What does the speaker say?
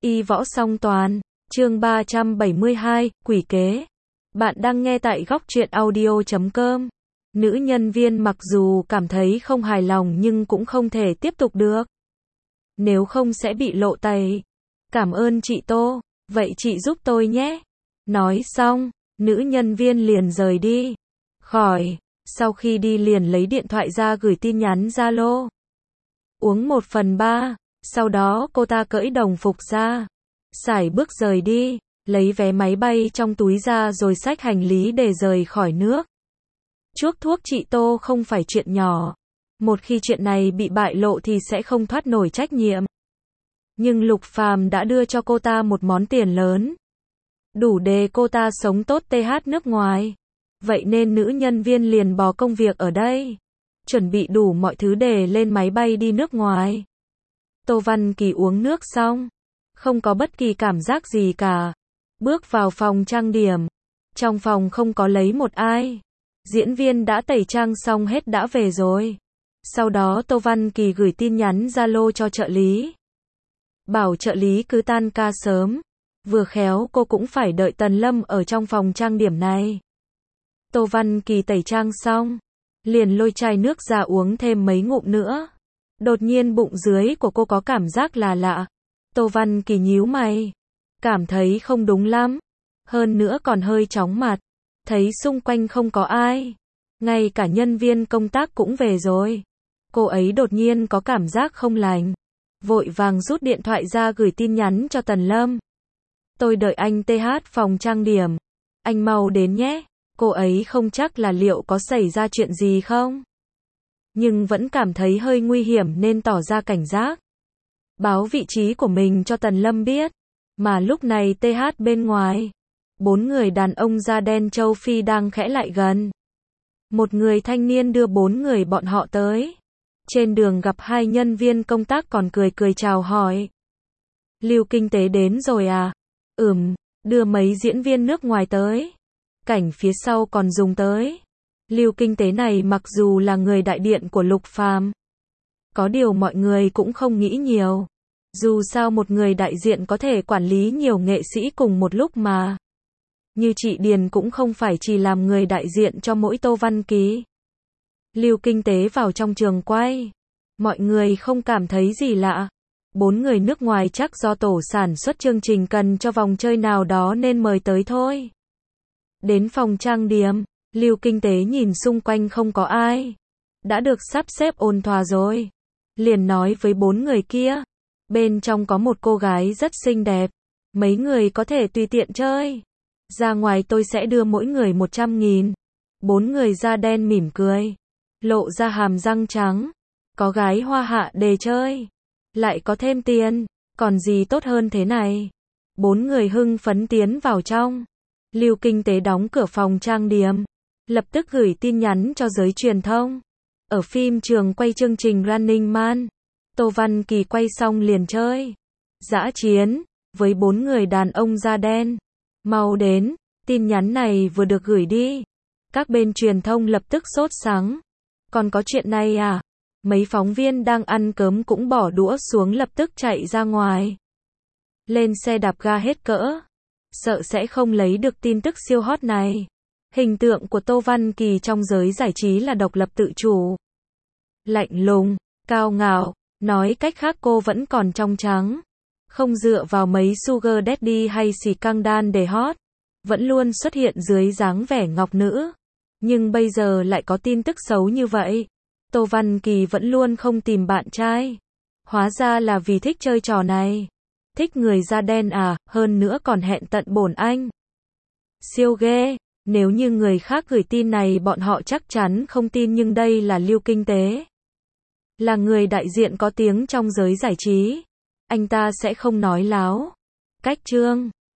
Y võ song toàn, chương 372, quỷ kế. Bạn đang nghe tại góc truyện audio.com. Nữ nhân viên mặc dù cảm thấy không hài lòng nhưng cũng không thể tiếp tục được. Nếu không sẽ bị lộ tẩy. Cảm ơn chị Tô, vậy chị giúp tôi nhé. Nói xong, nữ nhân viên liền rời đi. Khỏi, sau khi đi liền lấy điện thoại ra gửi tin nhắn Zalo. Uống 1/3, sau đó cô ta cởi đồng phục ra. Sải bước rời đi, lấy vé máy bay trong túi ra rồi xách hành lý để rời khỏi nước. Chuốc thuốc chị Tô không phải chuyện nhỏ. Một khi chuyện này bị bại lộ thì sẽ không thoát nổi trách nhiệm. Nhưng Lục Phàm đã đưa cho cô ta một món tiền lớn. Đủ để cô ta sống tốt TH nước ngoài. Vậy nên nữ nhân viên liền bỏ công việc ở đây. Chuẩn bị đủ mọi thứ để lên máy bay đi nước ngoài. Tô Văn Kỳ uống nước xong. Không có bất kỳ cảm giác gì cả. Bước vào phòng trang điểm. Trong phòng không có lấy một ai. Diễn viên đã tẩy trang xong hết đã về rồi. Sau đó Tô Văn Kỳ gửi tin nhắn Zalo cho trợ lý. Bảo trợ lý cứ tan ca sớm. Vừa khéo cô cũng phải đợi Tần Lâm ở trong phòng trang điểm này. Tô Văn Kỳ tẩy trang xong. Liền lôi chai nước ra uống thêm mấy ngụm nữa. Đột nhiên bụng dưới của cô có cảm giác là lạ. Tô Văn Kỳ nhíu mày. Cảm thấy không đúng lắm. Hơn nữa còn hơi chóng mặt. Thấy xung quanh không có ai. Ngay cả nhân viên công tác cũng về rồi. Cô ấy đột nhiên có cảm giác không lành. Vội vàng rút điện thoại ra gửi tin nhắn cho Tần Lâm. Tôi đợi anh TH phòng trang điểm. Anh mau đến nhé. Cô ấy không chắc là liệu có xảy ra chuyện gì không. Nhưng vẫn cảm thấy hơi nguy hiểm nên tỏ ra cảnh giác. Báo vị trí của mình cho Tần Lâm biết. Mà lúc này TH bên ngoài. 4 người đàn ông da đen châu Phi đang khẽ lại gần. Một người thanh niên đưa 4 người bọn họ tới. Trên đường gặp 2 nhân viên công tác còn cười cười chào hỏi. Lưu Kinh Tế đến rồi à? Đưa mấy diễn viên nước ngoài tới. Cảnh phía sau còn dùng tới. Lưu Kinh Tế này mặc dù là người đại diện của Lục Phàm. Có điều mọi người cũng không nghĩ nhiều. Dù sao một người đại diện có thể quản lý nhiều nghệ sĩ cùng một lúc mà. Như chị Điền cũng không phải chỉ làm người đại diện cho mỗi Tô Văn Kỳ. Lưu Kinh Tế vào trong trường quay. Mọi người không cảm thấy gì lạ. 4 người nước ngoài chắc do tổ sản xuất chương trình cần cho vòng chơi nào đó nên mời tới thôi. Đến phòng trang điểm, Lưu Kinh Tế nhìn xung quanh không có ai. Đã được sắp xếp ổn thỏa rồi. Liền nói với 4 người kia. Bên trong có một cô gái rất xinh đẹp. Mấy người có thể tùy tiện chơi. Ra ngoài tôi sẽ đưa mỗi người 100.000. 4 người da đen mỉm cười. Lộ ra hàm răng trắng. Có gái hoa hạ để chơi. Lại có thêm tiền. Còn gì tốt hơn thế này. 4 người hưng phấn tiến vào trong. Lưu Kinh Tế đóng cửa phòng trang điểm. Lập tức gửi tin nhắn cho giới truyền thông. Ở phim trường quay chương trình Running Man. Tô Văn Kỳ quay xong liền chơi. Dã chiến. Với 4 người đàn ông da đen. Mau đến. Tin nhắn này vừa được gửi đi. Các bên truyền thông lập tức sốt sắng. Còn có chuyện này à? Mấy phóng viên đang ăn cơm cũng bỏ đũa xuống lập tức chạy ra ngoài. Lên xe đạp ga hết cỡ. Sợ sẽ không lấy được tin tức siêu hot này. Hình tượng của Tô Văn Kỳ trong giới giải trí là độc lập tự chủ. Lạnh lùng, cao ngạo, nói cách khác cô vẫn còn trong trắng. Không dựa vào mấy sugar daddy hay xì căng đan để hot. Vẫn luôn xuất hiện dưới dáng vẻ ngọc nữ. Nhưng bây giờ lại có tin tức xấu như vậy. Tô Văn Kỳ vẫn luôn không tìm bạn trai. Hóa ra là vì thích chơi trò này. Thích người da đen à, hơn nữa còn hẹn tận bổn anh. Siêu ghê, nếu như người khác gửi tin này bọn họ chắc chắn không tin nhưng đây là Lưu Kinh Tế. Là người đại diện có tiếng trong giới giải trí. Anh ta sẽ không nói láo. Cách chương.